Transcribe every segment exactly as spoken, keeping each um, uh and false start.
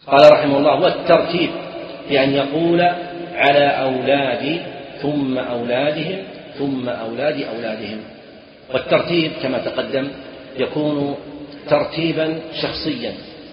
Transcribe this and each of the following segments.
قال رحمه الله: والترتيب بأن يقول على أولادي ثم أولادهم ثم أولاد أولادهم. والترتيب كما تقدم يكون ترتيبا شخصيا،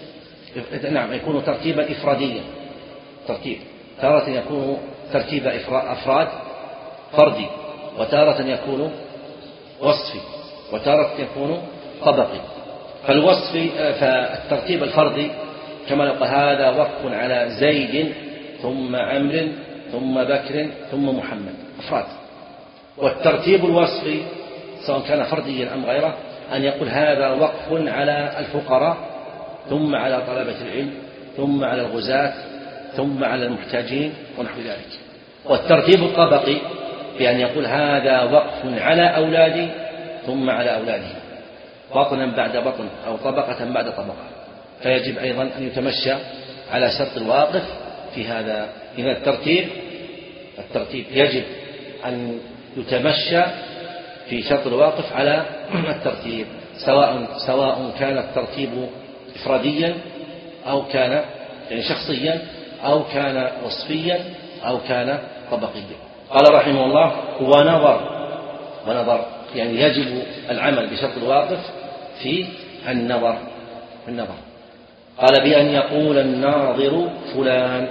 نعم يكون ترتيبا إفراديا، ترتيب تارة يكون ترتيب أفراد فردي، وتارة يكون وصفي، وتارة يكون طبقي. فالوصفي فالترتيب الفردي كما لو قال: هذا وقف على زيد ثم عمرو ثم بكر ثم محمد، أفراد. والترتيب الوصفي سواء كان فرديا أم غيره أن يقول: هذا وقف على الفقراء ثم على طلبة العلم ثم على الغزاة ثم على المحتاجين ونحو ذلك. والترتيب الطبقي بأن يقول: هذا وقف على أولادي ثم على أولادهم، بطنا بعد بطن أو طبقة بعد طبقة. فيجب أيضا أن يتمشى على شرط الواقف في هذا. إذا الترتيب الترتيب يجب أن يتمشى في شرط الواقف على الترتيب، سواء سواء كان الترتيب إفراديا أو كان يعني شخصيا أو كان وصفيا أو كان طبقيا. قال رحمه الله: ونظر ونظر يعني يجب العمل بشرط الواقف في النظر النظر قال: بأن يقول الناظر فلان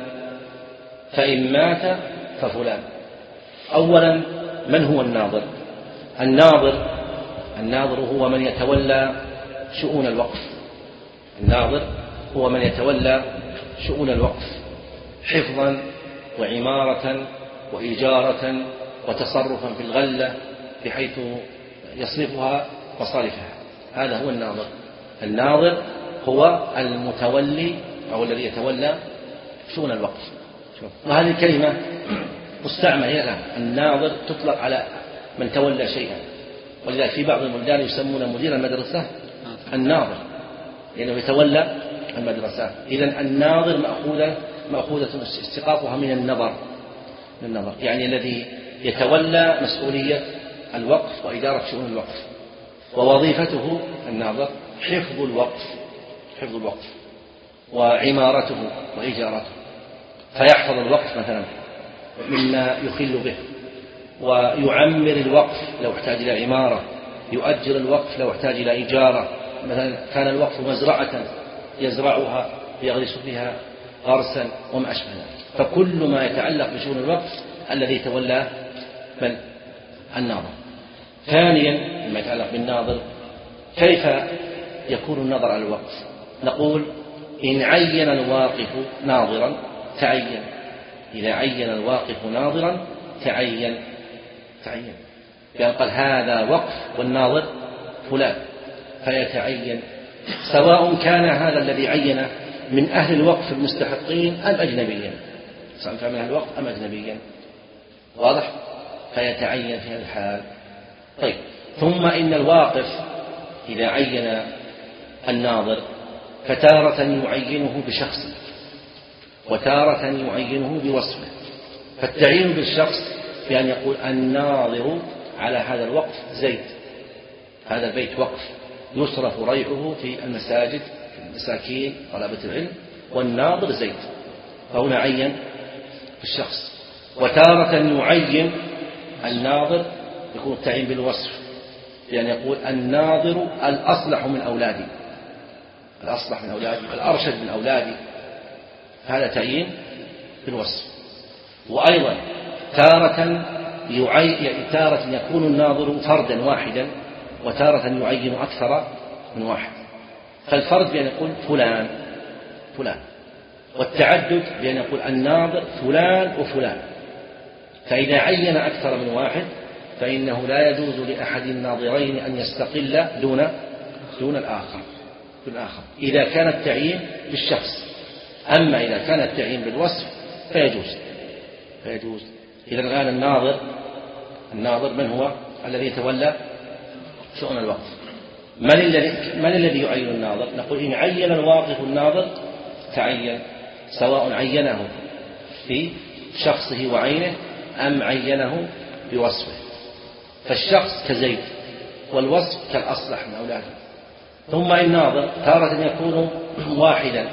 فإن مات ففلان. أولا، من هو الناظر؟ الناظر الناظر هو من يتولى شؤون الوقف. الناظر هو من يتولى شؤون الوقف حفظا وعمارة وإجارة وتصرفا في الغلة بحيث يصرفها مصارفها. هذا هو الناظر. الناظر هو المتولي أو الذي يتولى شؤون الوقف. وهذه الكلمة مستعملة إلى الآن. الناظر تطلق على من تولى شيئا، ولذلك في بعض البلدان يسمون مدير المدرسة الناظر لأنه يعني يتولى المدرسة. إذن الناظر مأخوذة مأخوذة استقاطها من النظر من النظر يعني الذي يتولى مسؤولية الوقف وإدارة شؤون الوقف. ووظيفته الناظر حفظ الوقف حفظ الوقف وعمارته وإجارته، فيحفظ الوقف مثلا مما يخل به، ويعمر الوقف لو احتاج إلى عمارة، يؤجر الوقف لو احتاج إلى إجارة. مثلا كان الوقف مزرعة يزرعها يغرس فيها غرسا وما أشبه ذلك. فكل ما يتعلق بشؤون الوقف الذي تولى من الناظر. ثانيا، ما يتعلق بالناظر، كيف يكون النظر على الوقف؟ نقول: إن عين الواقف ناظرا تعين. إذا عين الواقف ناظرا تعين تعين يعني قال: هذا وقف والناظر فلان، فيتعين، سواء كان هذا الذي عين من أهل الوقف المستحقين أم أجنبيا، سواء كان من أهل الوقف أم أجنبيا. واضح؟ فيتعين في هذا الحال. طيب، ثم إن الواقف إذا عين الناظر فتارة يعينه بشخص وتارة يعينه بوصفه. فالتعيين بالشخص بأن يقول: الناظر على هذا الوقف زيد، هذا البيت وقف يصرف ريعه في المساجد في المساكين طلبة العلم، والناظر زيد، فهنا عين بالشخص. وتارة يعين الناظر يكون التعيين بالوصف بأن يقول: الناظر الأصلح من أولادي، الأصلح من أولادي، الأرشد من أولادي، هذا تعيين بالوصف. وأيضا تارة يعين تارة يكون الناظر فردا واحدا، وتارة يعين أكثر من واحد. فالفرد بأن يقول فلان فلان، والتعدد بأن يقول الناظر فلان وفلان. فإذا عين أكثر من واحد فإنه لا يجوز لأحد الناظرين أن يستقل دون دون الآخر دون الآخر إذا كان التعيين بالشخص. أما إذا كان التعيين بالوصف فيجوز فيجوز إذا الآن الناظر الناظر من هو الذي يتولى شؤون الوقف؟ من الذي من الذي يعين الناظر؟ نقول: إن عين الواقف الناظر تعين، سواء عينه في شخصه وعينه أم عينه بوصفه. فالشخص كزيد والوصف كالأصلح من أولاده. ثم الناظر تارة يكون واحدا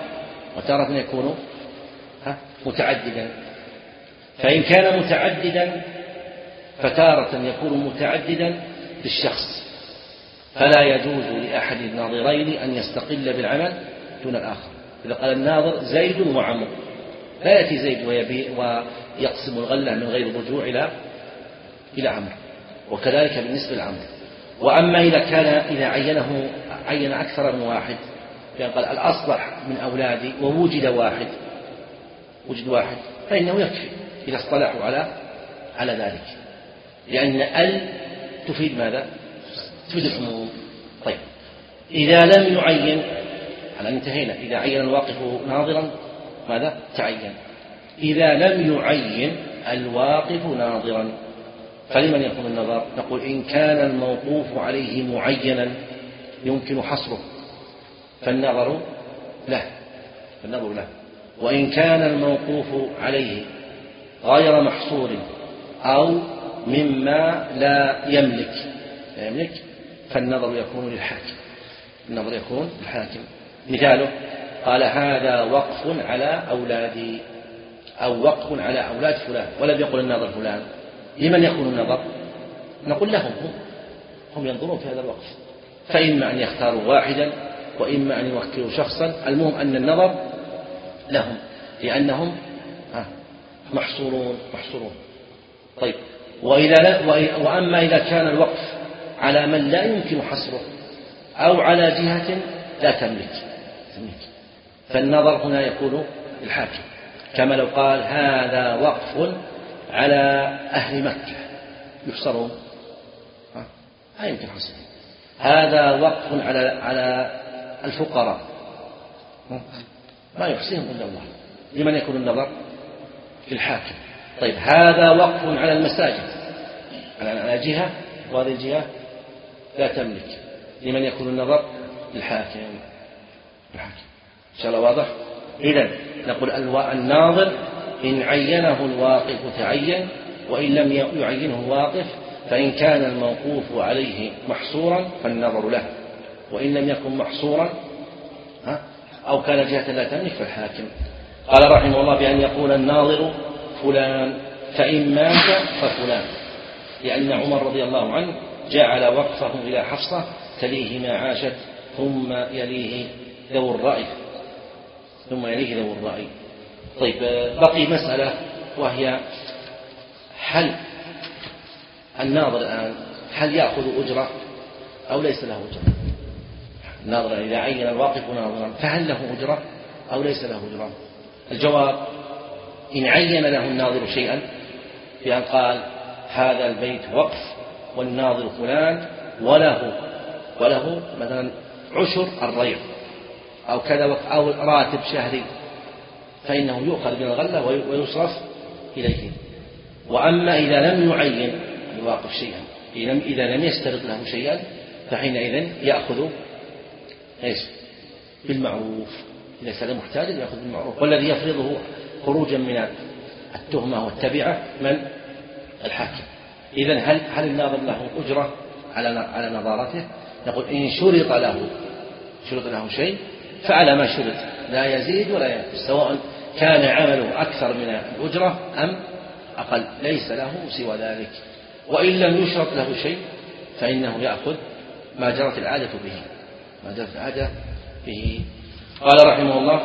وتارة يكون متعددا. فإن كان متعددا فتارة يكون متعددا بالشخص، فلا يجوز لأحد الناظرين أن يستقل بالعمل دون الآخر. إذا قال الناظر زيد وعمر، لا يأتي زيد ويبيع ويقسم الغلة من غير رجوع إلى إلى عمرو، وكذلك بالنسبة لعمرو. وأما إذا كان إذا عينه عين أكثر من واحد، يعني قال الأصلح من أولادي ووجد واحد وجد واحد فإنه يكفي إذا اصطلحوا على على ذلك، لأن ال تفيد ماذا؟ تفيد العموم. طيب إذا لم يعين، على انتهينا، إذا عين الواقف ناظرا ماذا؟ تعين. إذا لم يعين الواقف ناظرا فلمن يكون النظر؟ نقول إن كان الموقوف عليه معينا يمكن حصره فالنظر له فالنظر له وإن كان الموقوف عليه غير محصور أو مما لا يملك لا يملك فالنظر يكون للحاكم النظر يكون للحاكم. مثاله قال هذا وقف على أولادي أو وقف على أولاد فلان، ولم يقل النظر فلان. لمن يكون النظر؟ نقول لهم هم, هم ينظرون في هذا الوقف، فإما أن يختاروا واحدا وإما أن يوكلوا شخصا، المهم أن النظر لهم لأنهم محصورون محصورون. طيب وإذا لا وأما إذا كان الوقف على من لا يمكن حصره أو على جهة لا تملك فالنظر هنا يكون للحاكم، كما لو قال هذا وقف على أهل مكة يحصرون، لا يمكن حصره. هذا وقف على على الفقراء ما يحصيهم إلا الله. لمن يكون النظر؟ للحاكم. طيب هذا وقف على المساجد على جهة وهذه الجهة لا تملك، لمن يكون النظر؟ للحاكم الحاكم. إن شاء الله واضح. إذن نقول الناظر إن عينه الواقف تعين، وإن لم يعينه الواقف فإن كان الموقوف عليه محصورا فالنظر له، وإن لم يكن محصورا أو كان جهة لا تملك فالحاكم. قال رحمه الله بأن يقول الناظر فلان فإن مات ففلان، لأن عمر رضي الله عنه جعل وقفه إلى حفصة تليه ما عاشت ثم يليه ذو الرأي ثم يليه ذو الرأي. طيب بقي مسألة، وهي هل الناظر الآن هل يأخذ أجرة أو ليس له أجرة؟ الناظر إذا عين الواقف ناظرا فهل له أجرة أو ليس له أجرة؟ الجواب إن عين له الناظر شيئا بأن قال هذا البيت وقف والناظر فلان وله وله مثلا عشر الريع أو كذا أو راتب شهري، فإنه يؤخذ من الغلة ويصرف إليه. وأما إذا لم يعين الواقف شيئا، إذا لم يسترد له شيئا فحينئذ يأخذ إيش؟ بالمعروف. إذا كان محتاجا يأخذ بالمعروف، والذي يفرضه خروجا من التهمة والتبعة من؟ الحاكم. إذن هل هل الناظر له أجرة على على نظارته؟ نقول إن شرط له شرط له شيء فعلى ما شرط لا يزيد ولا ينقص، سواء كان عمله أكثر من الأجرة أم أقل، ليس له سوى ذلك. وإن لم يشرط له شيء فإنه يأخذ ما جرت العادة به ما جرت العادة به. قال رحمه الله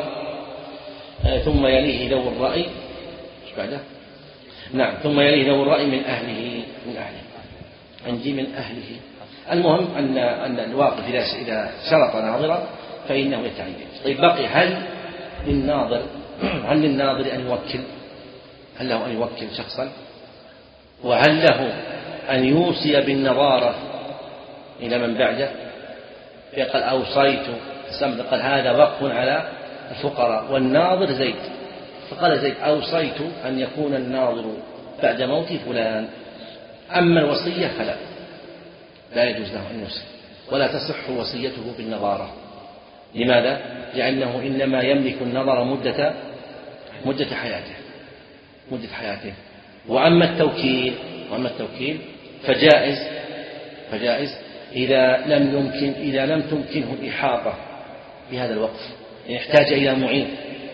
ثم يليه ذو الرأي ايش بعده؟ نعم ثم يليه ذو الرأي من أهله من أهله عندي من أهله. المهم أن أن الواقف إذا إذا شرط ناظرا فإنه يتعين. طيب بقي هل للناظر هل للناظر أن يوكل هل له أن يوكل شخصا؟ وهل له أن يوصي بالنظارة إلى من بعده؟ يقول أوصيت سمد قال هذا وقف على الفقراء والناظر زيد، فقال زيد أوصيت أن يكون الناظر بعد موت فلان. أما الوصية فلا لا يجوز له أن يوصي، ولا تصح وصيته بالنظارة. لماذا؟ لأنه إنما يملك النظر مدة مدة حياته مدة حياته وأما التوكيل وأما التوكيل فجائز فجائز إذا لم يمكن إذا لم تمكنه الإحاطة بهذا الوقف، يحتاج إلى معين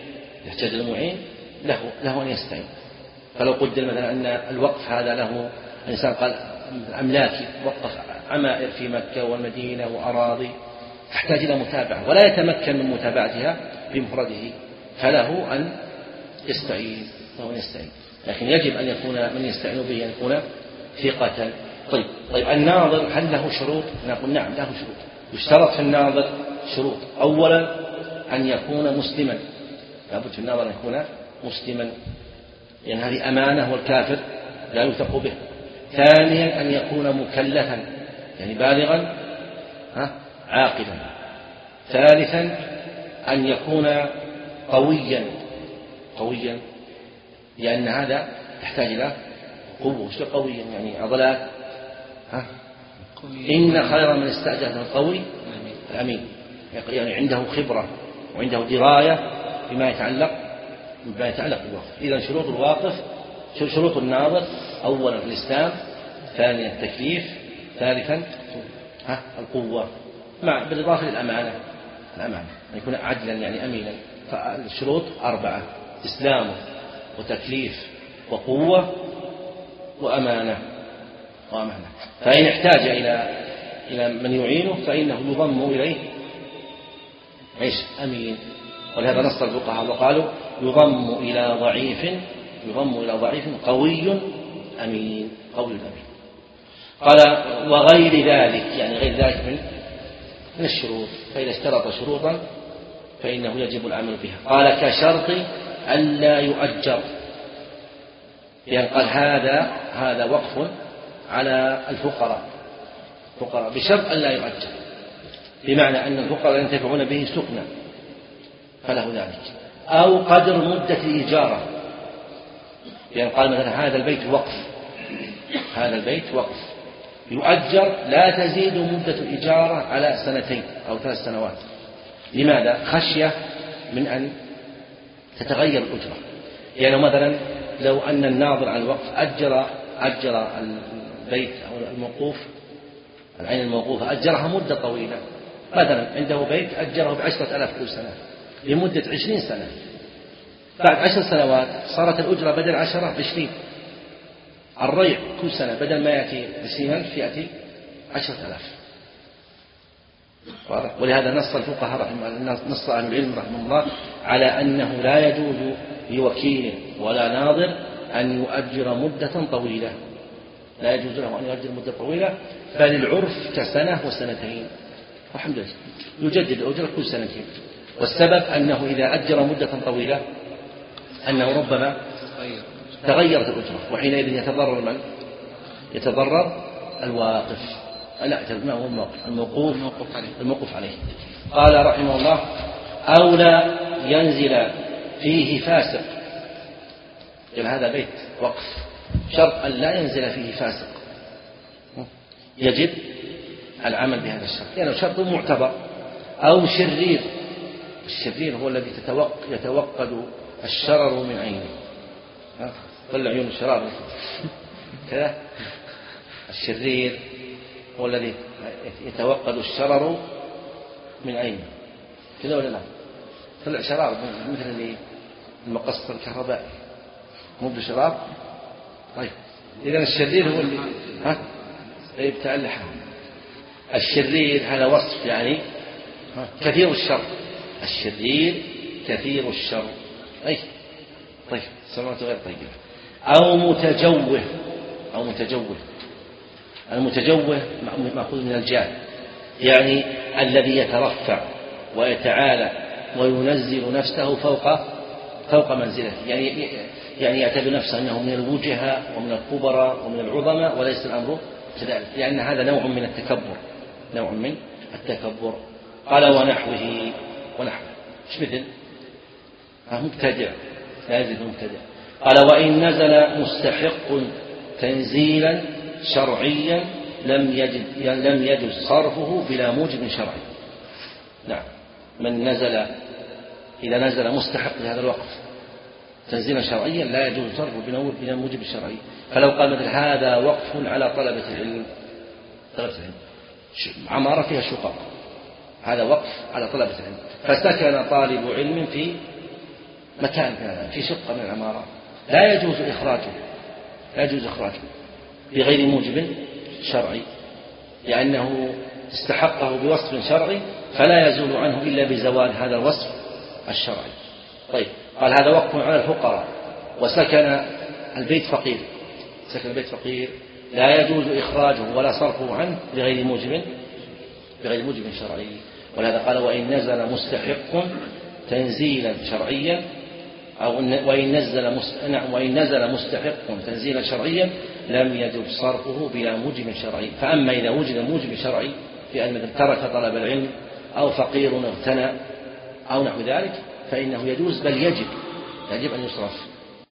يحتاج المعين له له أن يستعين. فلو قدر مثلا أن الوقف هذا له الإنسان قال أملاكي وقف عمائر في مكة والمدينة وأراضي تحتاج إلى متابعة ولا يتمكن من متابعتها بمفرده فله أن يستعين له أن يستعين لكن يجب أن يكون من يستعين به أن يكون ثقة. طيب طيب الناظر هل له شروط؟ نقول نعم له شروط. يشترط في الناظر شروط. أولا أن يكون مسلما، لابد في الناظر أن يكون مسلما لأن يعني هذه أمانة والكافر لا يوثق به. ثانيا أن يكون مكلفا يعني بالغا عاقلا. ثالثا أن يكون قويا قويا لأن هذا يحتاج إلى قوة. وش قويا؟ يعني عضلات. ها إن خير من استأجر القوي الأمين يعني عنده خبرة وعنده دراية بما يتعلق بما يتعلق بالوقف. إذا شروط الواقف شروط الناظر أولا الإسلام، ثانيا التكليف، ثالثا ها القوة مع بالإضافة للأمانة الأمانة أن يكون عدلا يعني أمينا. فالشروط أربعة: إسلام وتكليف وقوة وأمانة وأمانة. فإن احتاج إلى إلى من يعينه فإنه يضم إليه إيش أمين. ولهذا نص الفقهاء وقالوا يضم إلى ضعيف يضم إلى ضعيف قوي أمين قوي أمين. قال وغير ذلك يعني غير ذلك من من الشروط. فإذا اشترط شروطا فإنه يجب العمل بها. قال كشرط ألا يؤجر يعني قال هذا هذا وقف على الفقراء فقراء بشرط ألا يؤجر بمعنى أن الفقراء ينتفعون به سكنا فله ذلك أو قدر مدة الإجارة يعني قال مثلا هذا البيت وقف هذا البيت وقف يؤجر لا تزيد مدة الإجارة على سنتين أو ثلاث سنوات. لماذا؟ خشية من أن تتغير الأجرة. يعني مثلا لو أن الناظر عن الوقف أجر أجر البيت أو الموقوف العين الموقوفة أجرها مدة طويلة مثلا عنده بيت أجره بعشرة آلاف كل سنة لمدة عشرين سنة. بعد عشر سنوات صارت الأجرة بدل عشرة عشرين. الريع كل سنة بدل ما يأتي عشرين ألف يأتي عشرة آلاف. ولهذا نص الفقهاء رحمه الله نص أهل العلم رحمه الله على أنه لا يجوز لوكيل ولا ناظر أن يؤجر مدة طويلة لا يجوز له أن يؤجر مدة طويلة بل العرف كسنة وسنتين. والحمد لله يجدد الأجرة كل سنتين. والسبب أنه إذا أجر مدة طويلة أنه ربما تغيرت الأجرة وحينئذ يتضرر من؟ يتضرر الواقف لا ما هو الموقف الموقوف الموقوف عليه. قال رحمه الله أو لا ينزل فيه فاسق يعني هذا بيت وقف شرط أن لا ينزل فيه فاسق يجب العمل بهذا الشرط يعني شرط معتبر. أو شرير الشرير هو الذي يتوقد الشرر من عينه طلع عيون الشرار كذا. الشرير هو الذي يتوقد الشرر من عينه كذا ولا لا؟ طلع شرار مثل اللي المقص الكهربائي مو بشرار. طيب إذن الشرير هو اللي ها يبتاع اللحم. الشرير هذا وصف يعني كثير الشر. الشرير كثير الشر أي طيب سمعت غير طيبة. أو متجوه أو متجوه المتجوه مأخوذ من الجاه يعني الذي يترفع ويتعالى وينزل نفسه فوق فوق منزله يعني يعني يعتبر نفسه أنه من الوجهاء ومن الكبراء ومن العظماء وليس الأمر كذلك لأن هذا نوع من التكبر نوع من التكبر. قال ونحوه ونحوه ايش مثل مبتدع لا يزيد مبتدع. قال وإن نزل مستحق تنزيلا شرعيا لم يجد لم يجد صرفه بلا موجب شرعي. نعم من نزل إذا نزل مستحق لهذا الوقف تنزيلا شرعيا لا يجوز صرفه بلا موجب شرعي. فلو قال مثل هذا وقف على طلبة العلم طلبة العلم عمارة فيها شقق هذا وقف على طلبة العلم فسكن طالب علم في مكان في شقة من العمارات لا يجوز إخراجه لا يجوز إخراجه بغير موجب شرعي، لأنه استحقه بوصف شرعي فلا يزول عنه إلا بزوال هذا الوصف الشرعي. طيب، قال هذا وقف على الفقراء. وسكن البيت فقير سكن البيت فقير لا يجوز إخراجه ولا صرفه عنه بغير موجب بغير موجب شرعي. ولهذا قال وإن نزل مستحق تنزيلا شرعيا أو وإن نزل وإن نزل مستحق تنزيلا شرعيا لم يجب صرفه بلا موجب شرعي. فأما إذا وجد موجب شرعي في أن ترك طلب العلم أو فقير اغتنى أو نحو ذلك فإنه يجوز بل يجب يجب أن يصرف.